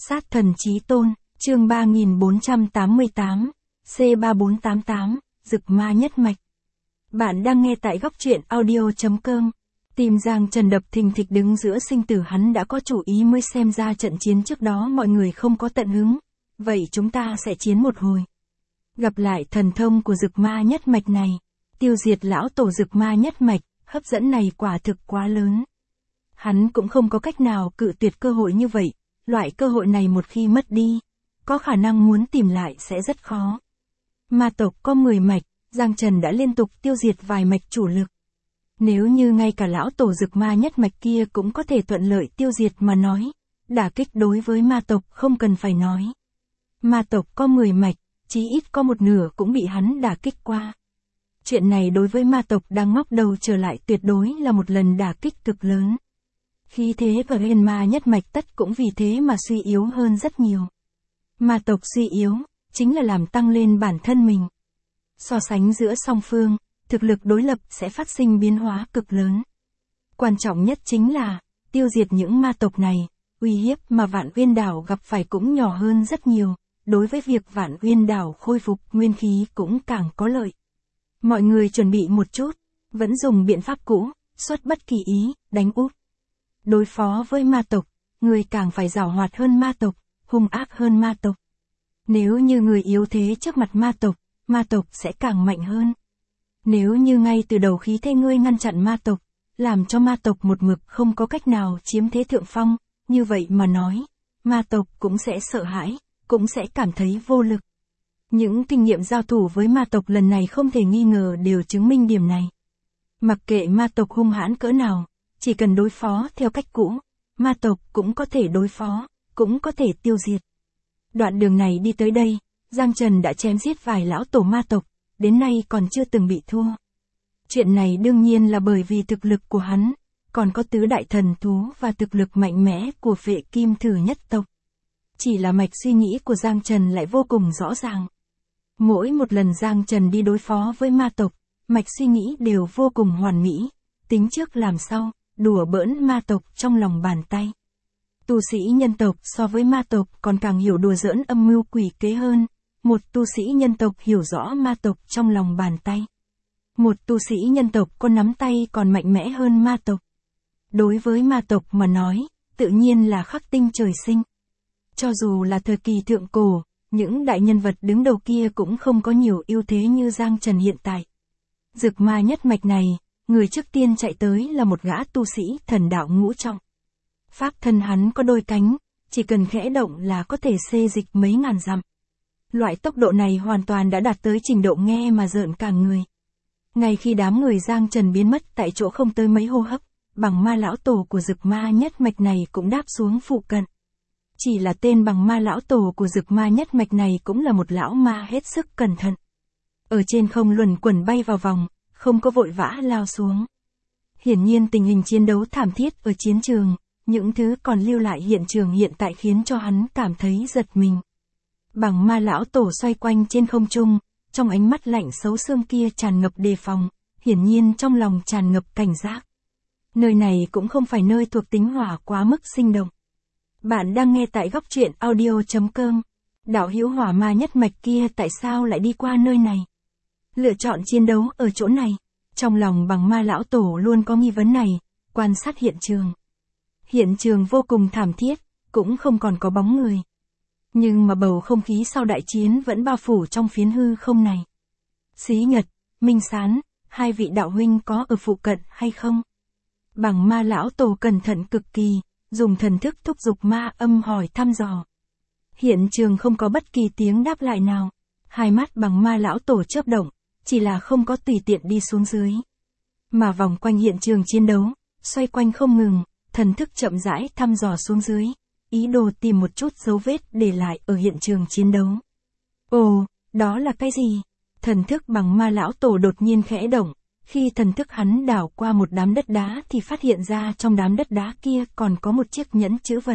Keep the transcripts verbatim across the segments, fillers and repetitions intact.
Sát thần chí tôn, chương ba nghìn bốn trăm tám mươi tám, C ba bốn tám tám, Dực Ma Nhất Mạch. Bạn đang nghe tại góc truyện audio chấm com. Tim Giang Trần đập thình thịch đứng giữa sinh tử, hắn đã có chủ ý mới xem ra trận chiến trước đó mọi người không có tận hứng. Vậy chúng ta sẽ chiến một hồi. Gặp lại thần thông của Dực Ma Nhất Mạch này, tiêu diệt lão tổ Dực Ma Nhất Mạch, hấp dẫn này quả thực quá lớn. Hắn cũng không có cách nào cự tuyệt cơ hội như vậy, loại cơ hội này một khi mất đi, có khả năng muốn tìm lại sẽ rất khó. Ma tộc có mười mạch, Giang Trần đã liên tục tiêu diệt vài mạch chủ lực. Nếu như ngay cả lão tổ Dực Ma Nhất Mạch kia cũng có thể thuận lợi tiêu diệt mà nói, đả kích đối với ma tộc không cần phải nói. Ma tộc có mười mạch, chí ít có một nửa cũng bị hắn đả kích qua. Chuyện này đối với ma tộc đang ngóc đầu trở lại tuyệt đối là một lần đả kích cực lớn. Khí thế và Huyền Ma Nhất Mạch tất cũng vì thế mà suy yếu hơn rất nhiều. Ma tộc suy yếu, chính là làm tăng lên bản thân mình. So sánh giữa song phương, thực lực đối lập sẽ phát sinh biến hóa cực lớn. Quan trọng nhất chính là, tiêu diệt những ma tộc này, uy hiếp mà Vạn Uyên Đảo gặp phải cũng nhỏ hơn rất nhiều, đối với việc Vạn Uyên Đảo khôi phục nguyên khí cũng càng có lợi. Mọi người chuẩn bị một chút, vẫn dùng biện pháp cũ, xuất bất kỳ ý, đánh úp. Đối phó với ma tộc, người càng phải giàu hoạt hơn ma tộc, hung ác hơn ma tộc. Nếu như người yếu thế trước mặt ma tộc, ma tộc sẽ càng mạnh hơn. Nếu như ngay từ đầu khí thế ngươi ngăn chặn ma tộc, làm cho ma tộc một mực không có cách nào chiếm thế thượng phong, như vậy mà nói, ma tộc cũng sẽ sợ hãi, cũng sẽ cảm thấy vô lực. Những kinh nghiệm giao thủ với ma tộc lần này không thể nghi ngờ đều chứng minh điểm này. Mặc kệ ma tộc hung hãn cỡ nào, chỉ cần đối phó theo cách cũ, ma tộc cũng có thể đối phó, cũng có thể tiêu diệt. Đoạn đường này đi tới đây, Giang Trần đã chém giết vài lão tổ ma tộc, đến nay còn chưa từng bị thua. Chuyện này đương nhiên là bởi vì thực lực của hắn, còn có tứ đại thần thú và thực lực mạnh mẽ của Phệ Kim Thử nhất tộc. Chỉ là mạch suy nghĩ của Giang Trần lại vô cùng rõ ràng. Mỗi một lần Giang Trần đi đối phó với ma tộc, mạch suy nghĩ đều vô cùng hoàn mỹ, tính trước làm sau, đùa bỡn ma tộc trong lòng bàn tay. Tu sĩ nhân tộc so với ma tộc còn càng hiểu đùa giỡn âm mưu quỷ kế hơn, một tu sĩ nhân tộc hiểu rõ ma tộc trong lòng bàn tay. Một tu sĩ nhân tộc có nắm tay còn mạnh mẽ hơn ma tộc. Đối với ma tộc mà nói, tự nhiên là khắc tinh trời sinh. Cho dù là thời kỳ thượng cổ, những đại nhân vật đứng đầu kia cũng không có nhiều ưu thế như Giang Trần hiện tại. Dực Ma Nhất Mạch này, người trước tiên chạy tới là một gã tu sĩ thần đạo ngũ trọng. Pháp thân hắn có đôi cánh, chỉ cần khẽ động là có thể xê dịch mấy ngàn dặm. Loại tốc độ này hoàn toàn đã đạt tới trình độ nghe mà rợn cả người. Ngay khi đám người Giang Trần biến mất tại chỗ không tới mấy hô hấp, bằng ma lão tổ của Dực Ma Nhất Mạch này cũng đáp xuống phụ cận. Chỉ là tên bằng ma lão tổ của Dực Ma Nhất Mạch này cũng là một lão ma hết sức cẩn thận. Ở trên không luẩn quẩn bay vào vòng, không có vội vã lao xuống. Hiển nhiên tình hình chiến đấu thảm thiết ở chiến trường, những thứ còn lưu lại hiện trường hiện tại khiến cho hắn cảm thấy giật mình. Bằng ma lão tổ xoay quanh trên không trung, trong ánh mắt lạnh xấu xương kia tràn ngập đề phòng, hiển nhiên trong lòng tràn ngập cảnh giác. Nơi này cũng không phải nơi thuộc tính hỏa quá mức sinh động. Bạn đang nghe tại góc truyện audio chấm com. Đạo hữu Hỏa Ma Nhất Mạch kia tại sao lại đi qua nơi này? Lựa chọn chiến đấu ở chỗ này. Trong lòng bằng ma lão tổ luôn có nghi vấn này, quan sát hiện trường. Hiện trường vô cùng thảm thiết, cũng không còn có bóng người. Nhưng mà bầu không khí sau đại chiến vẫn bao phủ trong phiến hư không này. Xí Nhật, Minh Sán, hai vị đạo huynh có ở phụ cận hay không? Bằng ma lão tổ cẩn thận cực kỳ, dùng thần thức thúc giục ma âm hỏi thăm dò. Hiện trường không có bất kỳ tiếng đáp lại nào. Hai mắt bằng ma lão tổ chớp động, chỉ là không có tùy tiện đi xuống dưới. Mà vòng quanh hiện trường chiến đấu, xoay quanh không ngừng, thần thức chậm rãi thăm dò xuống dưới, ý đồ tìm một chút dấu vết để lại ở hiện trường chiến đấu. Ồ, đó là cái gì? Thần thức bằng ma lão tổ đột nhiên khẽ động, khi thần thức hắn đảo qua một đám đất đá thì phát hiện ra trong đám đất đá kia còn có một chiếc nhẫn chữ vật.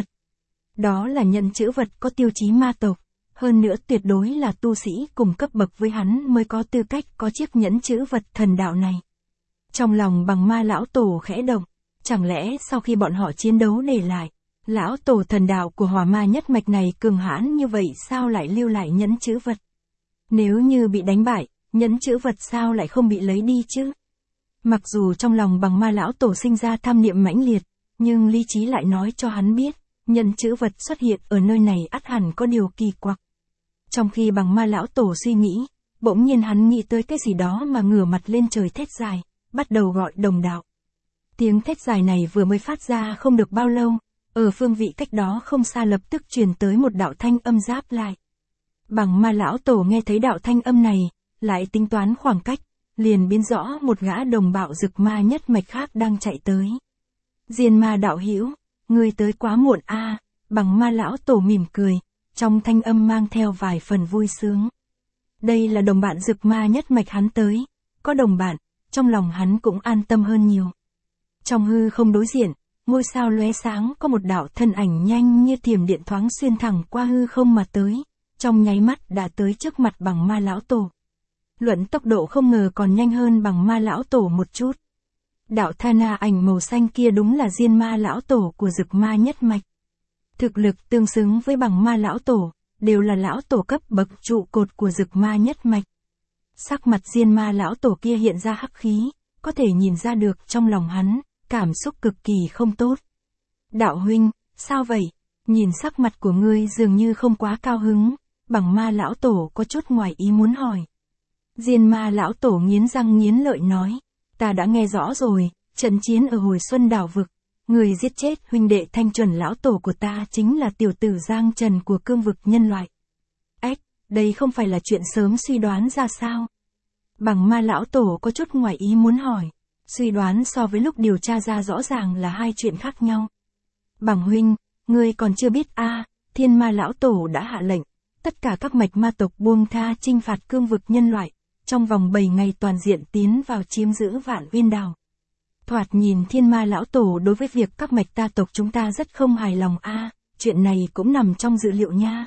Đó là nhẫn chữ vật có tiêu chí ma tộc, hơn nữa tuyệt đối là tu sĩ cùng cấp bậc với hắn mới có tư cách có chiếc nhẫn chữ vật thần đạo này. Trong lòng bằng ma lão tổ khẽ động, chẳng lẽ sau khi bọn họ chiến đấu để lại, Lão tổ thần đạo của hỏa ma nhất mạch này cường hãn như vậy sao lại lưu lại nhẫn chữ vật? Nếu như bị đánh bại, nhẫn chữ vật sao lại không bị lấy đi chứ? Mặc dù trong lòng bằng ma lão tổ sinh ra tham niệm mãnh liệt, nhưng lý trí lại nói cho hắn biết, nhẫn chữ vật xuất hiện ở nơi này ắt hẳn có điều kỳ quặc. Trong khi bằng ma lão tổ suy nghĩ, bỗng nhiên hắn nghĩ tới cái gì đó mà ngửa mặt lên trời thét dài, bắt đầu gọi đồng đạo. Tiếng thét dài này vừa mới phát ra không được bao lâu, ở phương vị cách đó không xa lập tức truyền tới một đạo thanh âm giáp lại. Bằng ma lão tổ nghe thấy đạo thanh âm này, lại tính toán khoảng cách, liền biến rõ một gã đồng bạo dực ma nhất mạch khác đang chạy tới. Diên ma đạo hữu, ngươi tới quá muộn a. Bằng ma lão tổ mỉm cười, trong thanh âm mang theo vài phần vui sướng. Đây là đồng bạn dực ma nhất mạch hắn tới, có đồng bạn, trong lòng hắn cũng an tâm hơn nhiều. Trong hư không đối diện, ngôi sao lóe sáng có một đạo thân ảnh nhanh như thiểm điện thoáng xuyên thẳng qua hư không mà tới, trong nháy mắt đã tới trước mặt bằng ma lão tổ. Luận tốc độ không ngờ còn nhanh hơn bằng ma lão tổ một chút. Đạo tha na ảnh màu xanh kia đúng là diên ma lão tổ của dực ma nhất mạch. Thực lực tương xứng với bằng ma lão tổ, đều là lão tổ cấp bậc trụ cột của dực ma nhất mạch. Sắc mặt diên ma lão tổ kia hiện ra hắc khí, có thể nhìn ra được trong lòng hắn, cảm xúc cực kỳ không tốt. Đạo huynh, sao vậy? Nhìn sắc mặt của ngươi dường như không quá cao hứng, bằng ma lão tổ có chút ngoài ý muốn hỏi. Diên ma lão tổ nghiến răng nghiến lợi nói, ta đã nghe rõ rồi, trận chiến ở hồi xuân đảo vực, người giết chết huynh đệ thanh chuẩn lão tổ của ta chính là tiểu tử Giang Trần của cương vực nhân loại. Ếch, đây không phải là chuyện sớm suy đoán ra sao? Bằng ma lão tổ có chút ngoài ý muốn hỏi, suy đoán so với lúc điều tra ra rõ ràng là hai chuyện khác nhau. Bằng huynh, ngươi còn chưa biết a, à, thiên ma lão tổ đã hạ lệnh, tất cả các mạch ma tộc buông tha chinh phạt cương vực nhân loại, trong vòng bảy ngày toàn diện tiến vào chiếm giữ Vạn Uyên đảo. Thoạt nhìn thiên ma lão tổ đối với việc các mạch ta tộc chúng ta rất không hài lòng a, à, chuyện này cũng nằm trong dự liệu nha.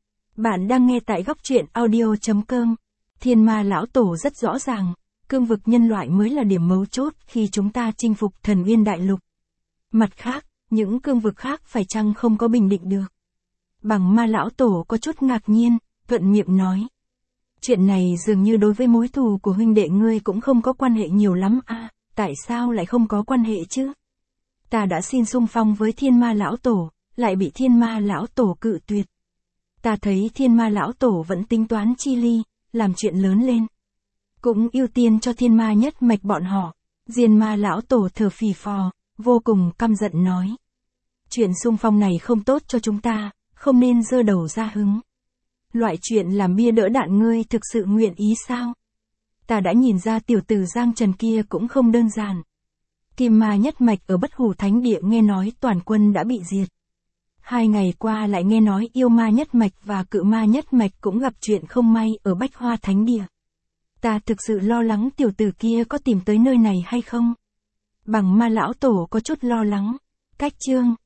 Bạn đang nghe tại góc truyện audio chấm com. Thiên ma lão tổ rất rõ ràng, cương vực nhân loại mới là điểm mấu chốt khi chúng ta chinh phục Thần Uyên đại lục. Mặt khác, những cương vực khác phải chăng không có bình định được. Bằng ma lão tổ có chút ngạc nhiên, thuận miệng nói. Chuyện này dường như đối với mối thù của huynh đệ ngươi cũng không có quan hệ nhiều lắm a, à, tại sao lại không có quan hệ chứ? Ta đã xin xung phong với thiên ma lão tổ, lại bị thiên ma lão tổ cự tuyệt. Ta thấy thiên ma lão tổ vẫn tính toán chi ly, làm chuyện lớn lên. Cũng ưu tiên cho thiên ma nhất mạch bọn họ. Diên ma lão tổ thở phì phò, vô cùng căm giận nói. Chuyện xung phong này không tốt cho chúng ta, không nên giơ đầu ra hứng. Loại chuyện làm bia đỡ đạn ngươi thực sự nguyện ý sao? Ta đã nhìn ra tiểu tử Giang Trần kia cũng không đơn giản. Kim ma nhất mạch ở Bất Hủ Thánh Địa nghe nói toàn quân đã bị diệt. Hai ngày qua lại nghe nói yêu ma nhất mạch và cự ma nhất mạch cũng gặp chuyện không may ở Bách Hoa Thánh Địa. Ta thực sự lo lắng tiểu tử kia có tìm tới nơi này hay không? Bằng ma lão tổ có chút lo lắng. Cách chương